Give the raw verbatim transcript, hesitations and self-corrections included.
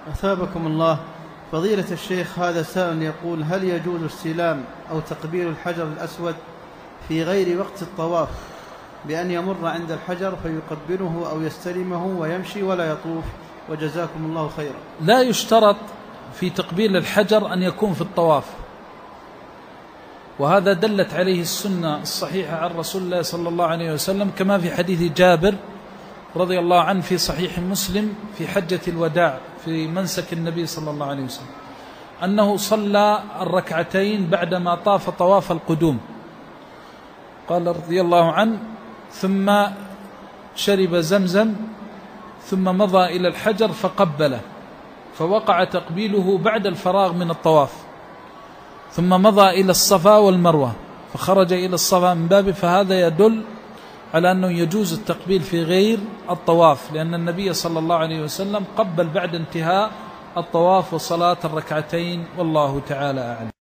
أثابكم الله. فضيلة الشيخ، هذا سائل يقول: هل يجوز استلام أو تقبيل الحجر الأسود في غير وقت الطواف، بأن يمر عند الحجر فيقبله أو يستلمه ويمشي ولا يطوف؟ وجزاكم الله خيرا. لا يشترط في تقبيل الحجر أن يكون في الطواف، وهذا دلت عليه السنة الصحيحة عن رسول الله صلى الله عليه وسلم، كما في حديث جابر رضي الله عنه في صحيح مسلم في حجة الوداع في منسك النبي صلى الله عليه وسلم، أنه صلى الركعتين بعدما طاف طواف القدوم، قال رضي الله عنه: ثم شرب زمزم ثم مضى إلى الحجر فقبله، فوقع تقبيله بعد الفراغ من الطواف، ثم مضى إلى الصفا والمروة فخرج إلى الصفا من بابه. فهذا يدل على أنه يجوز التقبيل في غير الطواف، لأن النبي صلى الله عليه وسلم قبل بعد انتهاء الطواف وصلاة الركعتين، والله تعالى أعلم.